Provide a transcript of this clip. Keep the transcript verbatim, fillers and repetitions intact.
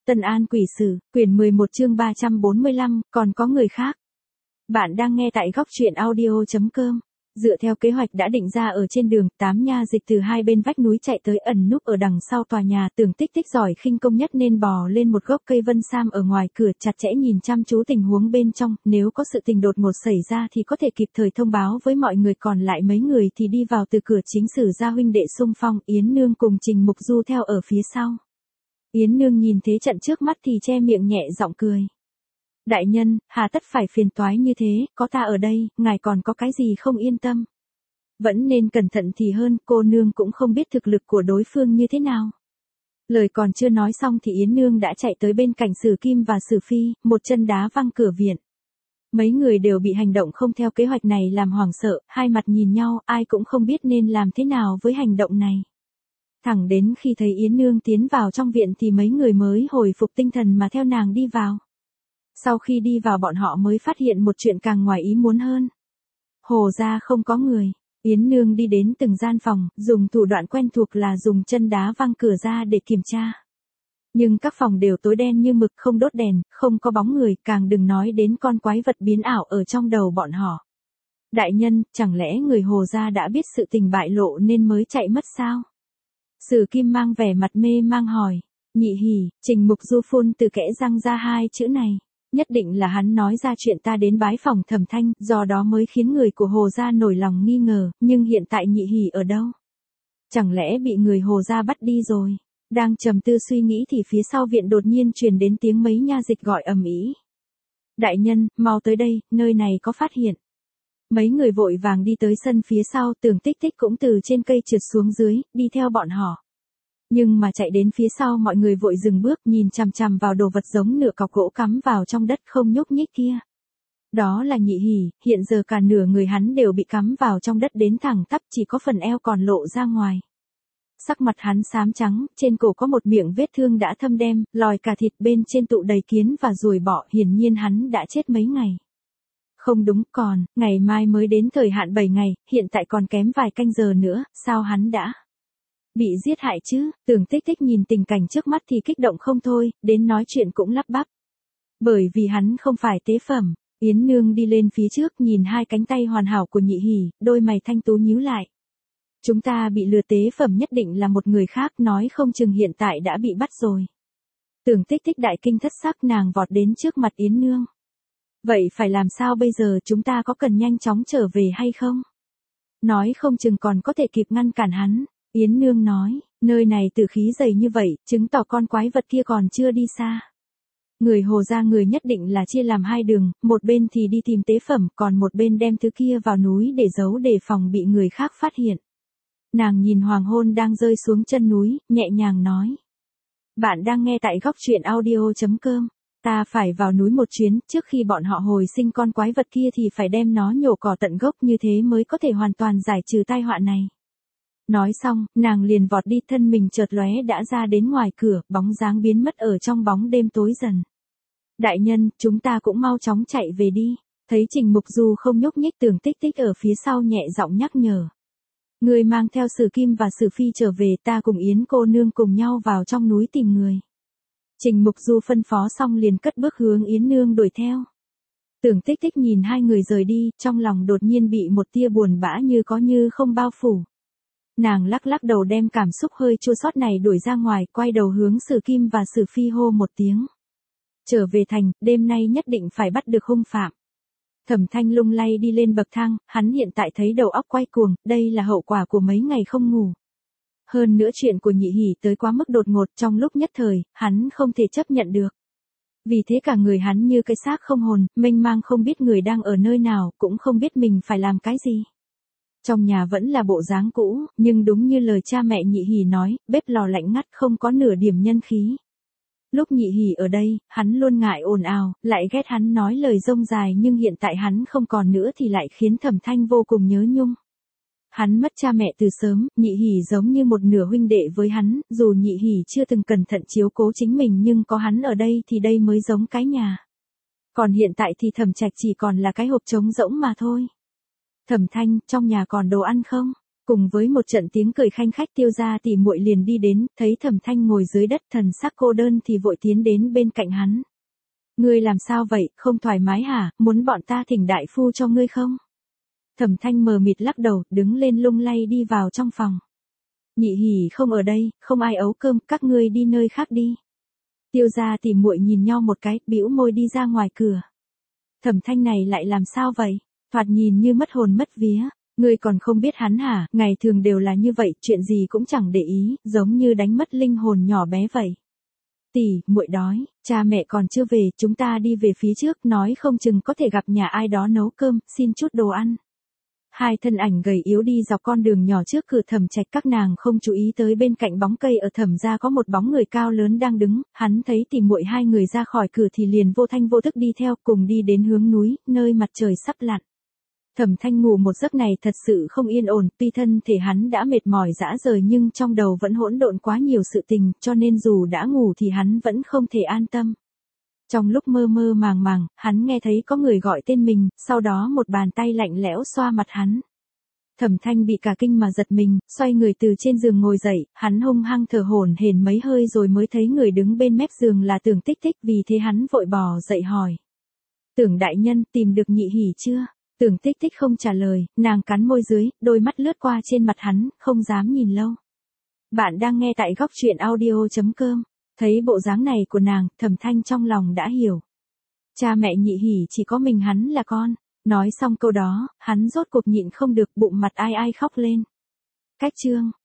Tân An Quỷ Sử, quyển mười một chương ba trăm bốn mươi lăm, còn có người khác. Bạn đang nghe tại góc truyện audio chấm com. Dựa theo kế hoạch đã định ra ở trên đường, tám nha dịch từ hai bên vách núi chạy tới ẩn núp ở đằng sau tòa nhà. Tưởng Tích Tích giỏi khinh công nhất nên bò lên một gốc cây vân sam ở ngoài cửa, chặt chẽ nhìn chăm chú tình huống bên trong, nếu có sự tình đột ngột xảy ra thì có thể kịp thời thông báo với mọi người, còn lại mấy người thì đi vào từ cửa chính. Sử gia huynh đệ xung phong, Yến Nương cùng Trình Mục Du theo ở phía sau. Yến Nương nhìn thế trận trước mắt thì che miệng nhẹ giọng cười. Đại nhân, hà tất phải phiền toái như thế, có ta ở đây, ngài còn có cái gì không yên tâm. Vẫn nên cẩn thận thì hơn, cô nương cũng không biết thực lực của đối phương như thế nào. Lời còn chưa nói xong thì Yến Nương đã chạy tới bên cạnh Sử Kim và Sử Phi, một chân đá văng cửa viện. Mấy người đều bị hành động không theo kế hoạch này làm hoảng sợ, hai mặt nhìn nhau, ai cũng không biết nên làm thế nào với hành động này. Thẳng đến khi thấy Yến Nương tiến vào trong viện thì mấy người mới hồi phục tinh thần mà theo nàng đi vào. Sau khi đi vào bọn họ mới phát hiện một chuyện càng ngoài ý muốn hơn. Hồ gia không có người. Yến Nương đi đến từng gian phòng, dùng thủ đoạn quen thuộc là dùng chân đá văng cửa ra để kiểm tra. Nhưng các phòng đều tối đen như mực, không đốt đèn, không có bóng người, càng đừng nói đến con quái vật biến ảo ở trong đầu bọn họ. Đại nhân, chẳng lẽ người Hồ gia đã biết sự tình bại lộ nên mới chạy mất sao? Sử Kim mang vẻ mặt mê mang hỏi. Nhị hỉ, Trình Mục Du phun từ kẽ răng ra hai chữ này. Nhất định là hắn nói ra chuyện ta đến bái phòng Thẩm Thanh, do đó mới khiến người của Hồ gia nổi lòng nghi ngờ, nhưng hiện tại nhị hỉ ở đâu? Chẳng lẽ bị người Hồ gia bắt đi rồi? Đang trầm tư suy nghĩ thì phía sau viện đột nhiên truyền đến tiếng mấy nha dịch gọi ầm ĩ. Đại nhân, mau tới đây, nơi này có phát hiện. Mấy người vội vàng đi tới sân phía sau, Tưởng Tích Tích cũng từ trên cây trượt xuống dưới, đi theo bọn họ. Nhưng mà chạy đến phía sau mọi người vội dừng bước, nhìn chằm chằm vào đồ vật giống nửa cọc gỗ cắm vào trong đất không nhúc nhích kia. Đó là nhị hỉ, hiện giờ cả nửa người hắn đều bị cắm vào trong đất đến thẳng tắp, chỉ có phần eo còn lộ ra ngoài. Sắc mặt hắn xám trắng, trên cổ có một miệng vết thương đã thâm đen, lòi cả thịt, bên trên tụ đầy kiến và ruồi bọ, hiển nhiên hắn đã chết mấy ngày. Không đúng, còn, ngày mai mới đến thời hạn bảy ngày, hiện tại còn kém vài canh giờ nữa, sao hắn đã bị giết hại chứ? Tưởng Tích Tích nhìn tình cảnh trước mắt thì kích động không thôi, đến nói chuyện cũng lắp bắp. Bởi vì hắn không phải tế phẩm. Yến Nương đi lên phía trước nhìn hai cánh tay hoàn hảo của nhị hỉ, đôi mày thanh tú nhíu lại. Chúng ta bị lừa, tế phẩm nhất định là một người khác, nói không chừng hiện tại đã bị bắt rồi. Tưởng Tích Tích đại kinh thất sắc, nàng vọt đến trước mặt Yến Nương. Vậy phải làm sao bây giờ, chúng ta có cần nhanh chóng trở về hay không? Nói không chừng còn có thể kịp ngăn cản hắn. Yến Nương nói, nơi này tử khí dày như vậy, chứng tỏ con quái vật kia còn chưa đi xa. Người Hồ gia người nhất định là chia làm hai đường, một bên thì đi tìm tế phẩm, còn một bên đem thứ kia vào núi để giấu để phòng bị người khác phát hiện. Nàng nhìn hoàng hôn đang rơi xuống chân núi, nhẹ nhàng nói. Bạn đang nghe tại góc truyện audio chấm com. Ta phải vào núi một chuyến, trước khi bọn họ hồi sinh con quái vật kia thì phải đem nó nhổ cỏ tận gốc, như thế mới có thể hoàn toàn giải trừ tai họa này. Nói xong, nàng liền vọt đi, thân mình chợt lóe đã ra đến ngoài cửa, bóng dáng biến mất ở trong bóng đêm tối dần. Đại nhân, chúng ta cũng mau chóng chạy về đi. Thấy Trình Mục Du không nhúc nhích, Tưởng Tích Tích ở phía sau nhẹ giọng nhắc nhở. Người mang theo Sử Kim và Sử Phi trở về, ta cùng Yến cô nương cùng nhau vào trong núi tìm người. Trình Mục Du phân phó xong liền cất bước hướng Yến Nương đuổi theo. Tưởng Tích Tích nhìn hai người rời đi, trong lòng đột nhiên bị một tia buồn bã như có như không bao phủ. Nàng lắc lắc đầu đem cảm xúc hơi chua xót này đuổi ra ngoài, quay đầu hướng Sử Kim và Sử Phi hô một tiếng. Trở về thành, đêm nay nhất định phải bắt được hung phạm. Thẩm Thanh lung lay đi lên bậc thang, hắn hiện tại thấy đầu óc quay cuồng, đây là hậu quả của mấy ngày không ngủ. Hơn nữa chuyện của nhị hỉ tới quá mức đột ngột, trong lúc nhất thời, hắn không thể chấp nhận được. Vì thế cả người hắn như cái xác không hồn, mênh mang không biết người đang ở nơi nào, cũng không biết mình phải làm cái gì. Trong nhà vẫn là bộ dáng cũ, nhưng đúng như lời cha mẹ nhị hỉ nói, bếp lò lạnh ngắt không có nửa điểm nhân khí. Lúc nhị hỉ ở đây, hắn luôn ngại ồn ào, lại ghét hắn nói lời rông dài, nhưng hiện tại hắn không còn nữa thì lại khiến Thẩm Thanh vô cùng nhớ nhung. Hắn mất cha mẹ từ sớm, nhị hỉ giống như một nửa huynh đệ với hắn, dù nhị hỉ chưa từng cẩn thận chiếu cố chính mình nhưng có hắn ở đây thì đây mới giống cái nhà. Còn hiện tại thì Thẩm Trạch chỉ còn là cái hộp trống rỗng mà thôi. Thẩm Thanh, trong nhà còn đồ ăn không? Cùng với một trận tiếng cười khanh khách Tiêu gia tỷ muội liền đi đến, thấy Thẩm Thanh ngồi dưới đất thần sắc cô đơn thì vội tiến đến bên cạnh hắn. Ngươi làm sao vậy, không thoải mái hả, muốn bọn ta thỉnh đại phu cho ngươi không? Thẩm Thanh mờ mịt lắc đầu, đứng lên lung lay đi vào trong phòng. Nhị Hỉ không ở đây, không ai ấu cơm, các ngươi đi nơi khác đi. Tiêu gia tỷ muội nhìn nhau một cái, bĩu môi đi ra ngoài cửa. Thẩm Thanh này lại làm sao vậy? Thoạt nhìn như mất hồn mất vía. Ngươi còn không biết hắn hả, ngày thường đều là như vậy, chuyện gì cũng chẳng để ý, giống như đánh mất linh hồn nhỏ bé vậy. Tỷ, muội đói, cha mẹ còn chưa về, chúng ta đi về phía trước, nói không chừng có thể gặp nhà ai đó nấu cơm, xin chút đồ ăn. Hai thân ảnh gầy yếu đi dọc con đường nhỏ trước cửa Thẩm Trạch, các nàng không chú ý tới bên cạnh bóng cây ở Thẩm gia có một bóng người cao lớn đang đứng, hắn thấy tỷ muội hai người ra khỏi cửa thì liền vô thanh vô thức đi theo, cùng đi đến hướng núi, nơi mặt trời sắp lặn. Thẩm Thanh ngủ một giấc này thật sự không yên ổn, tuy thân thể hắn đã mệt mỏi rã rời nhưng trong đầu vẫn hỗn độn quá nhiều sự tình, cho nên dù đã ngủ thì hắn vẫn không thể an tâm. Trong lúc mơ mơ màng màng, hắn nghe thấy có người gọi tên mình, sau đó một bàn tay lạnh lẽo xoa mặt hắn. Thẩm Thanh bị cả kinh mà giật mình, xoay người từ trên giường ngồi dậy, hắn hung hăng thở hổn hển mấy hơi rồi mới thấy người đứng bên mép giường là Tưởng Tích Tích, vì thế hắn vội bò dậy hỏi. Tưởng đại nhân, tìm được Nhị Hỉ chưa? Tưởng Tích Tích không trả lời, nàng cắn môi dưới, đôi mắt lướt qua trên mặt hắn, không dám nhìn lâu. Bạn đang nghe tại góc truyện audio chấm com. Thấy bộ dáng này của nàng, Thẩm Thanh trong lòng đã hiểu. Cha mẹ Nhị Hỉ chỉ có mình hắn là con. Nói xong câu đó, hắn rốt cuộc nhịn không được, bụng mặt ai ai khóc lên. Cách chương